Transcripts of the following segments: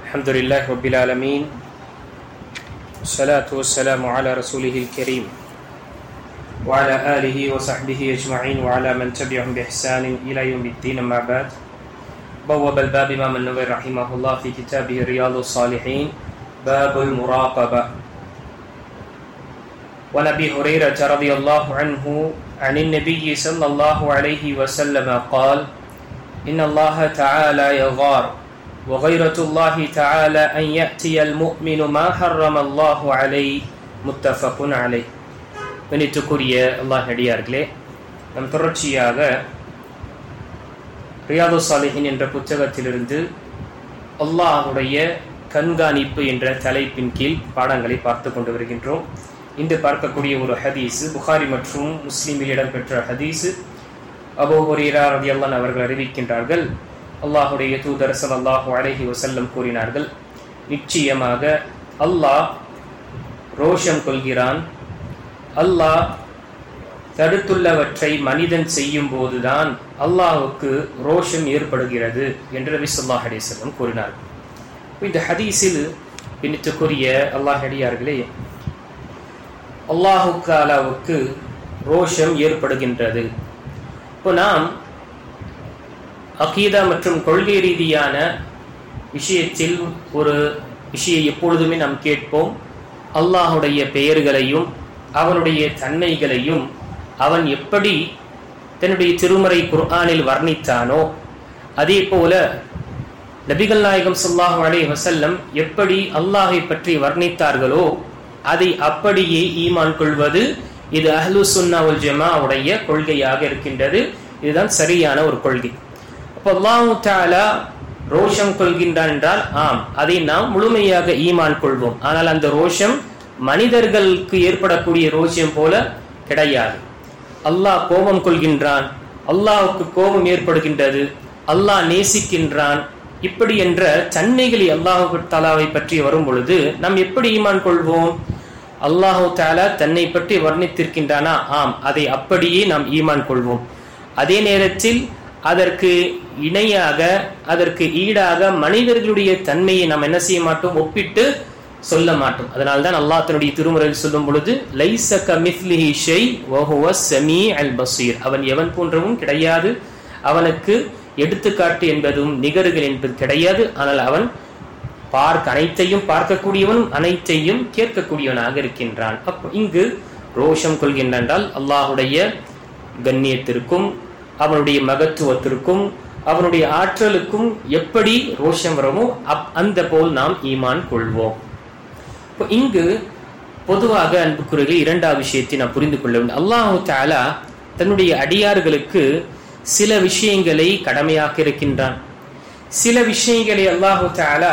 الحمد لله رب العالمين والصلاة والسلام على رسوله الكريم وعلى آله وصحبه أجمعين وعلى من تبعهم بإحسان إلى يوم الدين. أما بعد، بوب الباب إمام النووي رحمه الله في كتابه رياض الصالحين باب المراقبة. وعن أبي هريرة رضي الله عنه عن النبي صلى الله عليه وسلم قال: إن الله تعالى يغار وغيرة الله تعالى أن يأتي المؤمن ما حرم الله عليه متفق عليه. கணித்துக்குரிய அல்லாஹ் அடியார்களே, நம் தொடர்ச்சியாக ரியாது சாலிஹின் என்ற புத்தகத்திலிருந்து அல்லாஹுடைய கண்காணிப்பு என்ற தலைப்பின் கீழ் பாடங்களை பார்த்து கொண்டு வருகின்றோம். இன்று பார்க்கக்கூடிய ஒரு ஹதீஸ் புகாரி மற்றும் முஸ்லிமில் இடம்பெற்ற ஹதீஸ். அபூ ஹுரைரா ரலியல்லாஹு அன்ஹு அவர்கள் அறிவிக்கின்றார்கள், அல்லாஹுடைய தூதர் ஸல்லல்லாஹு அலைஹி வஸல்லம் கூறினார்கள், நிச்சயமாக அல்லாஹ் ரோஷம் கொள்கிறான். அல்லாஹ் தடுத்துள்ளவற்றை மனிதன் செய்யும் போதுதான் அல்லாஹுக்கு ரோஷம் ஏற்படுகிறது என்று நபி ஸல்லல்லாஹு அலைஹி வஸல்லம் கூறினார்கள். இந்த ஹதீஸில் பின்னித்துக்குரிய அல்லாஹ் அடியார்களே, அல்லாஹுக்கு ரோஷம் ஏற்படுகின்றது. இப்போ நாம் அகீதா மற்றும் கொள்கை ரீதியான விஷயத்தில் ஒரு விஷயம் எப்பொழுதுமே நாம் கேட்போம். அல்லாஹுடைய பெயர்களையும் அவனுடைய தன்மைகளையும் அவன் எப்படி தன்னுடைய திருமறை குர்ஆனில் வர்ணித்தானோ அதே போல நபிகள் நாயகம் ஸல்லல்லாஹு அலைஹி வஸல்லம் எப்படி அல்லாஹை பற்றி வர்ணித்தார்களோ அதை அப்படியே ஈமான் கொள்வது, இது அஹ்லுஸ் சுன்னா வல் ஜமாஅவுடைய கொள்கையாக இருக்கின்றது. இதுதான் சரியான ஒரு கொள்கை. அப்போ அல்லாஹ் தஆலா ரோஷம் கொள்கின்றான் என்றால் ஆம், அதை நாம் முழுமையாக ஈமான் கொள்வோம். ஆனால் அந்த ரோஷம் மனிதர்களுக்கு ஏற்படக்கூடிய ரோஷம் போல கிடையாது. அல்லாஹ் கோபம் கொள்கின்றான், அல்லாஹ்வுக்கு கோபம் ஏற்படுகின்றது, அல்லாஹ் நேசிக்கின்றான், இப்படி என்ற தன்மைகளை அல்லாஹ் தஆலாவை பற்றி வரும் பொழுது நாம் எப்படி ஈமான் கொள்வோம்? அல்லாஹ் தஆலா தன்னை பற்றி வர்ணித்திருக்கின்றானா? ஆம், அதை அப்படியே நாம் ஈமான் கொள்வோம். அதே நேரத்தில் அதற்கு இணையாக அதற்கு ஈடாக மனிதர்களுடைய தன்மையை நாம் என்ன செய்ய மாட்டோம்? ஒப்பிட்டு சொல்ல மாட்டோம். அதனால்தான் அல்லாஹ் தன்னுடைய திருமுறையில் சொல்லும் பொழுது லைஸ கமிஸ்லிஹி ஷை வ ஹுவஸ் ஸமீஉல் பஸீர், அவன் எவன் போன்றவும் கிடையாது, அவனுக்கு எடுத்துக்காட்டு என்பதும் நிகர்கள் என்பது கிடையாது. ஆனால் அவன் அனைத்தையும் பார்க்கக்கூடியவனும் அனைத்தையும் கேட்கக்கூடியவனாக இருக்கின்றான். அப்போ இங்கு ரோஷம் கொள்கின்றான் என்றால் அல்லாஹுடைய கண்ணியத்திற்கும் அவனுடைய மகத்துவத்திற்கும் அவனுடைய ஆற்றலுக்கும் எப்படி ரோஷம் வருமோ அந்த போல் நாம் ஈமான் கொள்வோம். இங்கு பொதுவாக அன்புக்குரியவர்களே, இரண்டாவது விஷயத்தை நாம் புரிந்து கொள்ள வேண்டும். அல்லாஹ் தஆலா தன்னுடைய அடியார்களுக்கு சில விஷயங்களை கடமையாக்கி இருக்கின்றான், சில விஷயங்களை அல்லாஹ் தஆலா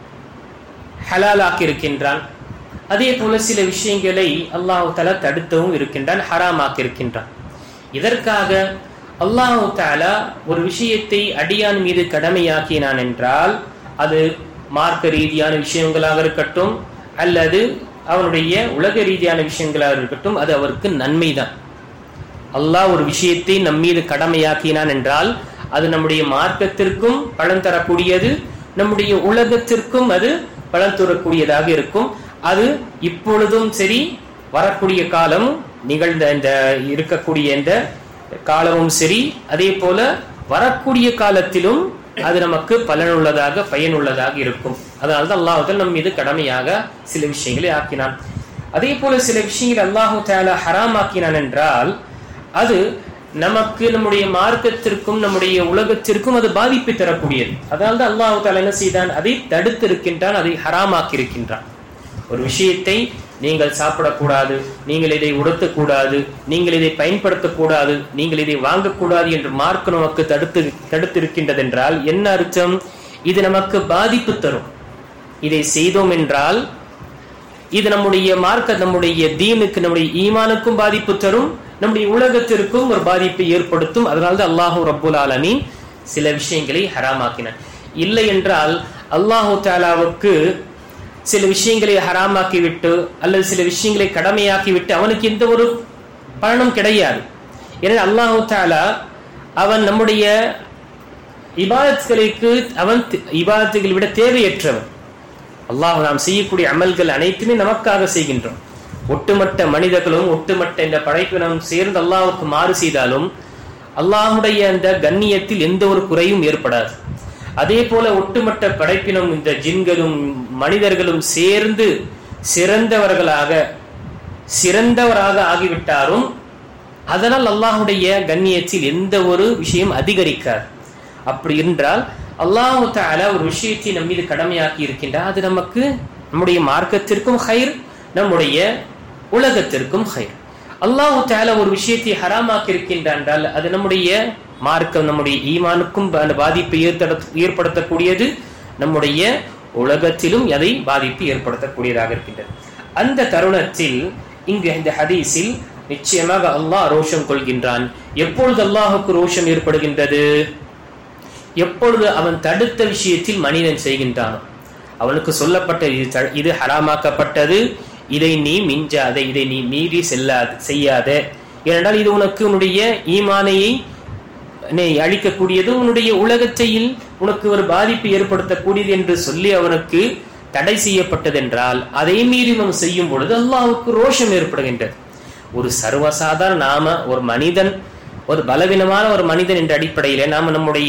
ஹலாலாக்கி இருக்கின்றான். அதே போல சில விஷயங்களை அல்லாஹ் தஆலா தடுத்தவும் இருக்கின்றான், ஹராமாக்கி இருக்கின்றான். இதற்காக அல்லாஹ் தஆலா ஒரு விஷயத்தை அடியான் மீது கடமையாக்கினான் என்றால் அது மார்க்க ரீதியான விஷயங்களாக இருக்கட்டும் அல்லது அவனுடைய உலக ரீதியான விஷயங்களாக இருக்கட்டும், அது அவருக்கு நன்மைதான். அல்லாஹ் ஒரு விஷயத்தை நம் மீது கடமையாக்கினான் என்றால் அது நம்முடைய மார்க்கத்திற்கும் பலன் தரக்கூடியது, நம்முடைய உலகத்திற்கும் அது பலன் தரக்கூடியதாக இருக்கும். அது இப்பொழுதும் சரி, வரக்கூடிய காலம் நிகழ்ந்த இந்த இருக்கக்கூடிய இந்த காலமும் சரி, அதே போல வரக்கூடிய காலத்திலும் அது நமக்கு பலனுள்ளதாக பயனுள்ளதாக இருக்கும். அதனால்தான் அல்லாஹ் நம் மீது கடமையாக சில விஷயங்களை ஆக்கினான். அதே போல சில விஷயங்களை அல்லாஹ் தஆலா ஹராமாக்கினான் என்றால் அது நமக்கு நம்முடைய மார்க்கத்திற்கும் நம்முடைய உலகத்திற்கும் அது பாதிப்பை தரக்கூடியது. அதனால்தான் அல்லாஹ் தஆலா என்ன செய்தான்? அதை தடுத்து இருக்கின்றான், அதை ஹராமாக்கி இருக்கின்றான். ஒரு விஷயத்தை நீங்கள் சாப்பிடக்கூடாது, நீங்கள் இதை உடுத்தக்கூடாது, நீங்கள் இதை பயன்படுத்தக்கூடாது, நீங்கள் இதை வாங்கக்கூடாது என்று மார்க்க நமக்கு தடுத்து இருக்கின்றது என்றால் என்ன அர்த்தம்? இது நமக்கு பாதிப்பு தரும். இதை செய்தோம் என்றால் இது நம்முடைய மார்க்க நம்முடைய தீனுக்கு நம்முடைய ஈமானுக்கும் பாதிப்பு தரும், நம்முடைய உலகத்திற்கும் ஒரு பாதிப்பை ஏற்படுத்தும். அதனால்தான் அல்லாஹ் ரப்புல் ஆலமீன் சில விஷயங்களை ஹராமாக்கினான். இல்லை என்றால் அல்லாஹ் தஆலாவுக்கு சில விஷயங்களை ஹராமாக்கி விட்டு அல்லது சில விஷயங்களை கடமையாக்கி விட்டு அவனுக்கு எந்த ஒரு பலனும் கிடையாது. எனவே அல்லாஹ் தஆலா அவன் நம்முடைய இபாதத்துகளுக்கு அவன் இபாதத்துகளை விட தேவையற்றவன். அல்லாஹ் நாம் செய்யக்கூடிய அமல்கள் அனைத்துமே நமக்காக செய்கின்றோம். ஒட்டுமொத்த மனிதர்களும் ஒட்டுமொத்த இந்த படைப்பினம் சேர்ந்து அல்லாஹ்வுக்கு மாறு செய்தாலும் அல்லாஹ்வுடைய அந்த கண்ணியத்தில் எந்த ஒரு குறையும் ஏற்படாது. அதே போல ஒட்டுமொத்த படைப்பினம் இந்த ஜின்களும் மனிதர்களும் சேர்ந்து சிறந்தவராக ஆகிவிட்டாரும் அதனால் அல்லாஹ்வுடைய கண்ணியத்தில் எந்த ஒரு விஷயம் அதிகரிக்காது. அப்படி என்றால் அல்லாஹ் தஆலா ஒரு விஷயத்தை நம் மீது கடமையாக்கி இருக்கின்றார். அது நமக்கு நம்முடைய மார்க்கத்திற்கும் ஹைர், நம்முடைய உலகத்திற்கும் ஹைர். அல்லாஹ் தஆலா ஒரு விஷயத்தை ஹராமாக்கி இருக்கின்றார் என்றால் அது நம்முடைய மார்க்கம், நம்முடைய ஈமானுக்கும் அந்த பாதிப்பை ஏற்படுத்தக்கூடியது, நம்முடைய உலகத்திலும் அதை பாதிப்பு ஏற்படுத்தக்கூடியதாக இருக்கின்றது. அந்த தருணத்தில் இங்கு இந்த ஹதீஸில் நிச்சயமாக அல்லாஹ் ரோஷம் கொள்கின்றான். எப்பொழுது அல்லாஹுக்கு ரோஷம் ஏற்படுகின்றது? எப்பொழுது அவன் தடுத்த விஷயத்தில் மனிதன் செய்கின்றானோ, அவனுக்கு சொல்லப்பட்ட இது ஹராமாக்கப்பட்டது, இதை நீ மிஞ்சாத, இதை நீ மீறி செய்யாத, ஏனென்றால் இது உனக்கு உன்னுடைய ஈமானையை அழிக்கக்கூடியது, உன்னுடைய உலகத்தையில் உனக்கு ஒரு பாதிப்பு ஏற்படுத்தக்கூடியது என்று சொல்லி அவனுக்கு தடை செய்யப்பட்டதென்றால் அதை மீறி நாம் செய்யும் பொழுது அல்லாஹ்வுக்கு ரோஷம் ஏற்படுகின்றது. ஒரு சர்வசாதாரண நாம ஒரு மனிதன், ஒரு பலவீனமான ஒரு மனிதன் என்ற அடிப்படையில நாம நம்முடைய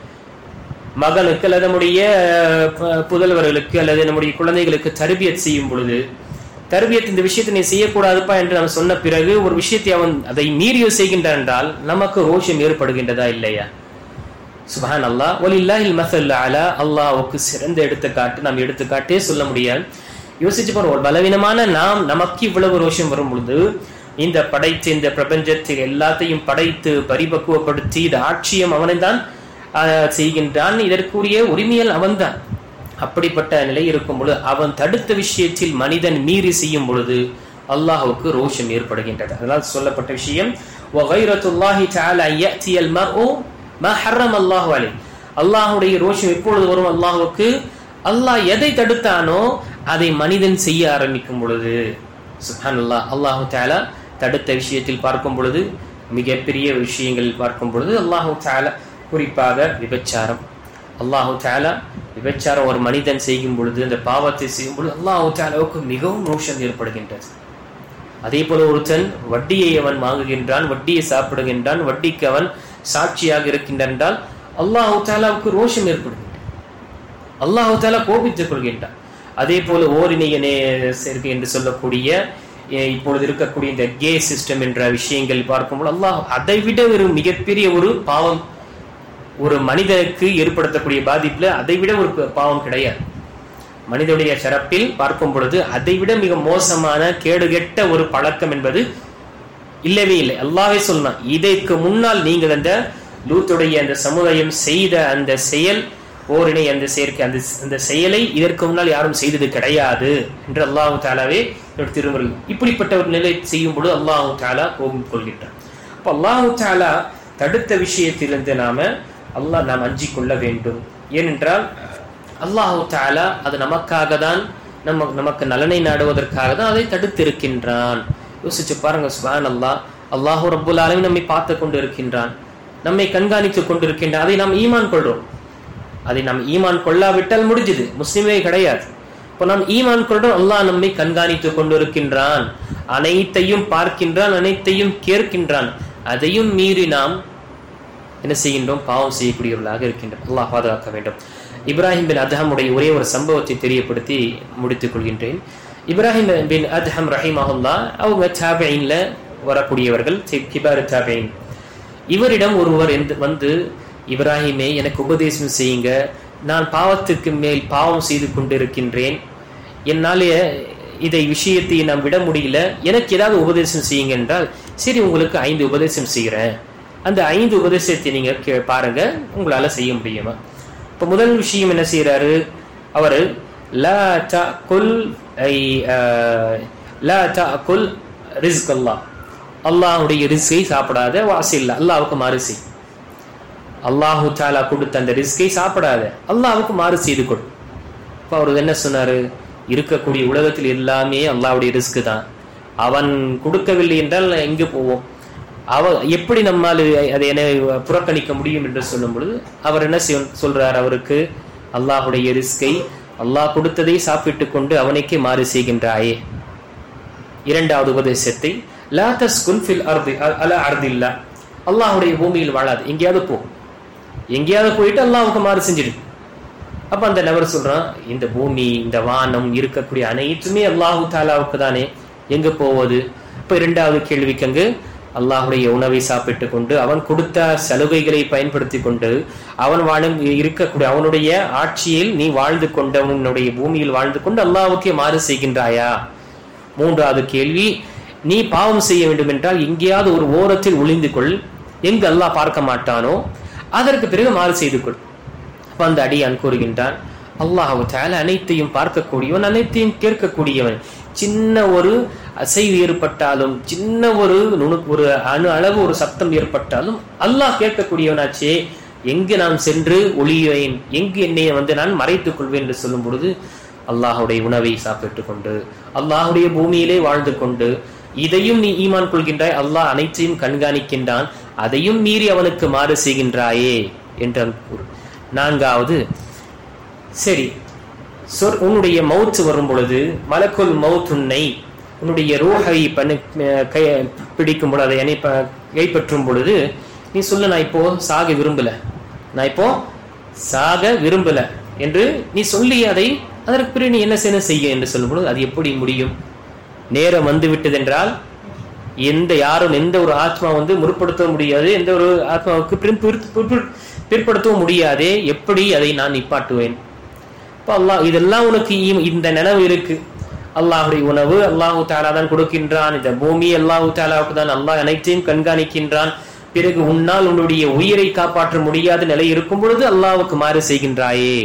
மகனுக்கு அல்லது நம்முடைய புதல்வர்களுக்கு அல்லது நம்முடைய குழந்தைகளுக்கு தர்பியத் செய்யும் பொழுது, தர்பியத் இந்த விஷயத்தை நீ செய்யக்கூடாதுப்பா என்று நாம் சொன்ன பிறகு ஒரு விஷயத்தை அவன் அதை மீறியோ செய்கின்றான் என்றால் நமக்கு ரோஷம் ஏற்படுகின்றதா இல்லையா? சுப்ஹான் அல்லாஹ், வலில்லாஹில் மஸல் அலா. அல்லாஹ்வுக்கு சிறந்த எடுத்துக்காட்டு நாம் எடுத்துக்காட்டே சொல்ல முடியாது. யோசிச்சு பாருங்க, ஒரு பலவீனமான நமக்கு இவ்வளவு ரோஷம் வரும் பொழுது இந்த படைத்து இந்த பிரபஞ்சத்தில் எல்லாத்தையும் படைத்து பரிபக்குவப்படுத்தி இது ஆட்சியம் அவனை தான் செய்கின்றான், இதற்குரிய உரிமையல் அவன்தான். அப்படிப்பட்ட நிலை இருக்கும் பொழுது அவன் தடுத்த விஷயத்தில் மனிதன் மீறி செய்யும் பொழுது அல்லாஹ்வுக்கு ரோஷம் ஏற்படுகின்றது. அதனால் சொல்லப்பட்ட விஷயம் வகைரத்துல்லாஹி தஆலா யஅதியல் மர்உ மா ஹர்ரம அல்லாஹு அலைஹி. அல்லாஹ்வுடைய ரோஷம் எப்பொழுது வரும்? அல்லாஹ்வுக்கு அல்லாஹ் எதை தடுத்தானோ அதை மனிதன் செய்ய ஆரம்பிக்கும் பொழுது. சுப்ஹானல்லாஹ், அல்லாஹ் தஆலா தடுத்த விஷயத்தில் பார்க்கும் பொழுது, மிகப்பெரிய விஷயங்களில் பார்க்கும் பொழுது அல்லாஹ் தஆலா குறிப்பாக விபச்சாரம், அல்லாஹ் தஆலா விபச்சாரம் ஒரு மனிதன் செய்யும் பொழுது, அந்த பாவத்தை செய்யும் பொழுது அல்லாஹ் தஆலாவுக்கு மிகவும் ரோஷம் ஏற்படுகின்றது. அதே போல ஒருத்தன் வட்டியை அவன் வாங்குகின்றான், வட்டியை சாப்பிடுகின்றான், வட்டிக்கு அவன் சாட்சியாக இருக்கின்றான் என்றால் அல்லாஹ் தஆலாவுக்கு ரோஷம் ஏற்படுகின்றது, அல்லாஹ் தஆலா கோபித்துக் கொள்கின்றான். அதே போல ஓரிணைய சேர்க்கை என்று சொல்லக்கூடிய இப்பொழுது இருக்கக்கூடிய இந்த கே சிஸ்டம் என்ற விஷயங்கள் பார்க்கும்போது அல்லாஹ் அதை விட ஒரு மிகப்பெரிய ஒரு பாவம் ஒரு மனிதனுக்கு ஏற்படுத்தக்கூடிய பாதிப்புல அதை விட ஒரு பாவம் கிடையாது. மனிதனுடைய சிறப்பில் பார்க்கும் பொழுது அதை விட மிக மோசமான கேடுகெட்ட ஒரு பழக்கம் என்பது இல்லவே இல்லை. அல்லாஹ்வே சொன்னான், இதற்கு முன்னால் நீங்கள் அந்த லூத்துடைய அந்த சமுதாயம் செய்த அந்த செயல் ஓரிணை அந்த சேர்க்கை அந்த செயலை இதற்கு முன்னால் யாரும் செய்தது கிடையாது என்று அல்லாஹ் தஆலாவே திருமறை. இப்படிப்பட்ட ஒரு நிலை செய்யும் பொழுது அல்லாஹ் தஆலா கோபம் கொள்கின்றான். அப்ப அல்லாஹ் தஆலா தடுத்த விஷயத்திலிருந்து நாம் அஞ்சிக் கொள்ள வேண்டும். ஏனென்றால் அல்லாஹ் தஆலா அது நமக்காக தான், நமக்கு நலனை நாடுவதற்காக தான் அதை தடுத்திருக்கின்றான். யோசிச்சு பாருங்க, சுப்ஹானல்லாஹ், அல்லாஹ் ரப்புல் ஆலமீன் நம்மை பார்த்து கொண்டு இருக்கின்றான், நம்மை கண்காணித்துக் கொண்டிருக்கின்றான். அதை நாம் ஈமான் கொள்றோம். அதை நாம் ஈமான் கொள்ளாவிட்டால் முடிஞ்சது, முஸ்லிமே கிடையாது. இப்போ நாம் ஈமான் கொள்றோம், அல்லாஹ் நம்மை கண்காணித்துக் கொண்டிருக்கின்றான், அனைத்தையும் பார்க்கின்றான், அனைத்தையும் கேட்கின்றான். அதையும் மீறி நாம் என்ன செய்கின்றோம்? பாவம் செய்யக்கூடியவர்களாக இருக்கின்றோம். அல்லாஹ் பாதுகாக்க வேண்டும். இப்ராஹிம் பின் அதஹமுடைய ஒரே ஒரு சம்பவத்தை தெரியப்படுத்தி முடித்துக் கொள்கின்றேன். இப்ராஹிம் பின் அதஹம் ரஹிமஹுல்லாஹ் அவங்க தாபிஈன்ல வரக்கூடியவர்கள், கிபார் தாபிஈன். இவரிடம் ஒருவர் வந்து, இப்ராஹிமே எனக்கு உபதேசம் செய்யுங்க, நான் பாவத்துக்கு மேல் பாவம் செய்து கொண்டிருக்கின்றேன், என்னால இதை விஷயத்தை நான் விட முடியல, எனக்கு ஏதாவது உபதேசம் செய்யுங்க என்றால், சரி உங்களுக்கு 5 உபதேசம் செய்கிறேன், அந்த 5 உபதேசத்தை நீங்க பாருங்க, உங்களால செய்ய முடியுமா? இப்ப முதல் விஷயம் என்ன செய்யறாரு அவரு, லா தஅகுல் ரிஸ்க் அல்லாஹ், அல்லாஹ்வுடைய ரிஸ்கை சாப்பிடாத, வாசில்ல அல்லாஹ்வுக்கு மாறு செய். அல்லாஹு தஆலா கொடுத்த அந்த ரிஸ்கை சாப்பிடாத, அல்லாஹ்வுக்கு மாறு செய்து கொடு. இப்ப அவரு என்ன சொன்னாரு? இருக்கக்கூடிய உலகத்தில் எல்லாமே அல்லாஹ்வுடைய ரிஸ்க் தான், அவன் கொடுக்கவில்லை என்றால் எங்க போவோம்? எப்படி நம்மால் அதை என்ன புறக்கணிக்க முடியும் என்று சொல்லும் பொழுது அவர் என்ன சொல்றார்? அவருக்கு அல்லாஹ்வுடைய ரிஸ்கை அல்லாஹ் கொடுத்ததை சாப்பிட்டு கொண்டு அவனுக்கே மாறு செய்கின்றாயே. இரண்டாவது உபதேசத்தை, லா தஸ்குன் ஃபில் அர்தி அலா அர்தில்லா, அல்லாஹ்வுடைய பூமியில் வாழாது, எங்கேயாவது போ, எங்கேயாவது போயிட்டு அல்லாஹ்வுக்கு மாறு செஞ்சிடு. அப்ப அந்த நபர் சொல்றான், இந்த பூமி இந்த வானம் இருக்கக்கூடிய அனைத்துமே அல்லாஹு தாலாவுக்கு தானே, எங்க போவது? இப்ப இரண்டாவது கேள்விக்கு அங்கு அல்லாஹுடைய உணவை சாப்பிட்டு கொண்டு அவன் கொடுத்த சலுகைகளை பயன்படுத்தி கொண்டு அவன் வாழும் இருக்கக்கூடிய அவனுடைய ஆட்சியில் நீ வாழ்ந்து கொண்டு அவனுடைய பூமியில் வாழ்ந்து கொண்டு அல்லாஹ்வுக்கே மாறு செய்கின்றாயா? மூன்றாவது கேள்வி, நீ பாவம் செய்ய வேண்டும் என்றால் எங்கேயாவது ஒரு ஓரத்தில் ஒளிந்து கொள், எங்கு அல்லாஹ் பார்க்க மாட்டானோ அதற்கு பிறகு மாறு செய்து கொள். அந்த அடியான் கூறுகின்றான், அல்லாஹ் தஆலா அனைத்தையும் பார்க்கக்கூடியவன், அனைத்தையும் கேட்கக்கூடியவன். சின்ன ஒரு அசைவு ஏற்பட்டாலும், சின்ன ஒரு அணு அளவு ஒரு சப்தம் ஏற்பட்டாலும் அல்லாஹ் கேட்கக்கூடியவனாச்சே, எங்கு நான் சென்று ஒளிவேன், எங்கு என்னை நான் மறைத்துக் கொள்வேன் என்று சொல்லும் பொழுது, அல்லாஹுடைய உணவை சாப்பிட்டுக் கொண்டு அல்லாஹுடைய பூமியிலே வாழ்ந்து கொண்டு இதையும் நீ ஈமான் கொள்கின்றாய், அல்லாஹ் அனைத்தையும் கண்காணிக்கின்றான், அதையும் மீறி அவனுக்கு மாறு செய்கின்றாயே என்ற கூறு. நான்காவது, சரி உன்னுடைய மௌத் வரும் பொழுது, மலக்குல் மௌத் உன்னை உன்னுடைய ரூஹை பிடிக்கும் பொழுது, அதை கைப்பற்றும் பொழுது நீ சொல்ல, நான் இப்போ சாக விரும்பல, நான் இப்போ சாக விரும்பல என்று நீ சொல்லி அதை அதற்கு பிறகு நீ என்ன செய்ய என்று சொல்லும் பொழுது, அது எப்படி முடியும்? நேரம் வந்து விட்டது என்றால் யாரும் எந்த ஒரு ஆத்மா முற்படுத்த முடியாது, எந்த ஒரு ஆத்மாவுக்கு பிற்படுத்தவும் முடியாதே, எப்படி அதை நான் நிப்பாட்டுவேன்? அல்லாஹ் இதெல்லாம் உனக்கு இந்த நினைவு இருக்கு, அல்லாஹுடைய உணவு அல்லாஹு தஆலா தான் கொடுக்கின்றான், இந்த பூமி அல்லாஹு தஆலாவுக்கு தான், அல்லாஹ் அனைத்தையும் கண்காணிக்கின்றான், பிறகு உன்னால் உன்னுடைய உயிரை காப்பாற்ற முடியாத நிலை இருக்கும் பொழுது அல்லாஹ்வுக்கு மாறு செய்கின்றாயே.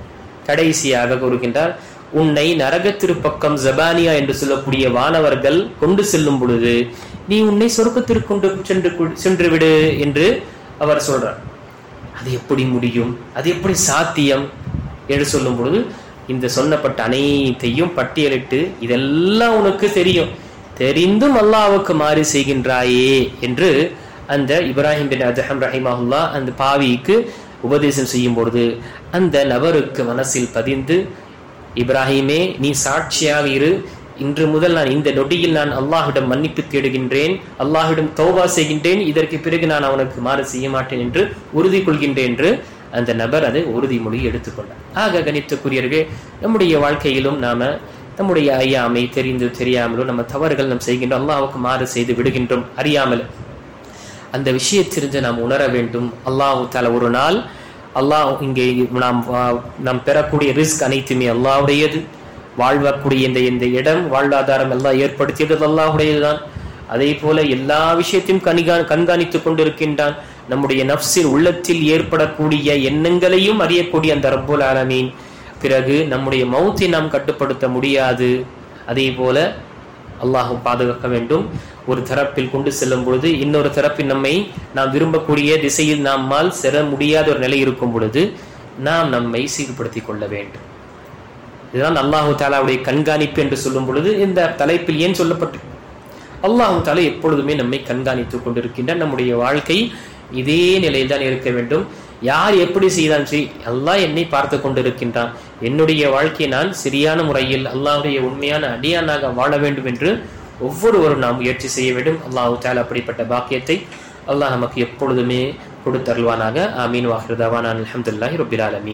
கடைசியாக கூறுகின்றார், உன்னை நரகத்திற்கு பக்கம் ஜபானியா என்று சொல்லக்கூடிய வானவர்கள் கொண்டு செல்லும் பொழுது நீ உன்னை சொர்க்கத்திற்கு கொண்டு சென்று விடு என்று அவர் சொல்றார். அது எப்படி முடியும், அது எப்படி சாத்தியம் என்று சொல்லும் பொழுது, இந்த சொன்னப்பட்ட அனைத்தையும் பட்டியலிட்டு, இதெல்லாம் உனக்கு தெரியும், தெரிந்தும் அல்லாஹ்வுக்கு மாறு செய்கின்றாயே என்று அந்த இப்ராஹிம் பின் அதஹம் ரஹிமஹுல்லா அந்த பாவிக்கு உபதேசம் செய்யும் பொழுது அந்த நபருக்கு மனசில் பதிந்து, இப்ராஹிமே நீ சாட்சியாக இரு, இன்று முதல் நான் இந்த நொடியில் நான் அல்லாஹ்விடம் மன்னிப்பு தேடுகின்றேன், அல்லாஹ்விடம் தௌபா செய்கின்றேன், இதற்கு பிறகு நான் அவனுக்கு மாறு செய்ய மாட்டேன் என்று உறுதி கொள்கின்றேன் என்று அந்த நபர் அதை உறுதிமொழி எடுத்துக்கொண்டார். ஆக கணித்துக்குரியவர்களே, நம்முடைய வாழ்க்கையிலும் நாம நம்முடைய ஐயாமை தெரிந்து தெரியாமலோ நம்ம தவறுகள் நாம் செய்கின்றோம், அல்லாஹ்வுக்கு மாறு செய்து விடுகின்றோம் அறியாமல். அந்த விஷயத்திலிருந்து நாம் உணர வேண்டும், அல்லாஹ் தஆலா ஒரு நாள் அல்லாஹ் இங்கே நாம் பெறக்கூடிய ரிஸ்க் அனைத்துமே அல்லாஹ்வுடையது, வாழ்வக்கூடிய இந்த இடம் வாழ்வாதாரம் எல்லாம் ஏற்படுத்தியது அல்லாஹ்வுடையதுதான். அதே போல எல்லா விஷயத்தையும் கண்காணித்துக் கொண்டிருக்கின்றான். நம்முடைய நஃப்ஸில் உள்ளத்தில் ஏற்படக்கூடிய எண்ணங்களையும் அறியக்கூடிய அந்த ரப்புல் ஆலமீன். பிறகு நம்முடைய மௌத்தை நாம் கட்டுப்படுத்த முடியாது, அதே போல அல்லாஹ் பாதுகாக்க வேண்டும். ஒரு தரப்பில் கொண்டு செல்லும் பொழுது இன்னொரு தரப்பில் நாம் விரும்பக்கூடிய திசையில் நம்மால் செல்ல முடியாத ஒரு நிலை இருக்கும் பொழுது நாம் நம்மை சீர்படுத்திக் கொள்ள வேண்டும். இதுதான் அல்லாஹு தஆலாவுடைய கண்காணிப்பு என்று சொல்லும் பொழுது இந்த தலைப்பில் ஏன் சொல்லப்பட்டு, அல்லாஹு தஆலா எப்பொழுதுமே நம்மை கண்காணித்துக் கொண்டிருக்கின்றான். நம்முடைய வாழ்க்கை இதே நிலையில் தான் இருக்க வேண்டும். யார் எப்படி செய்தாலும் சரி, அல்லாஹ் என்னை பார்த்து கொண்டிருக்கின்றான், என்னுடைய வாழ்க்கையை நான் சரியான முறையில் அல்லாஹ்வுடைய உண்மையான அடியானாக வாழ வேண்டும் என்று ஒவ்வொருவரும் நாம் முயற்சி செய்ய வேண்டும். அல்லாஹ் தஆலா அப்படிப்பட்ட பாக்கியத்தை அல்லாஹ் நமக்கு எப்பொழுதுமே கொடுத்தருள்வானாக. ஆமீன். வாஹிரு தஅவானா அல்ஹம்துலில்லாஹி ரப்பில் ஆலமீன்.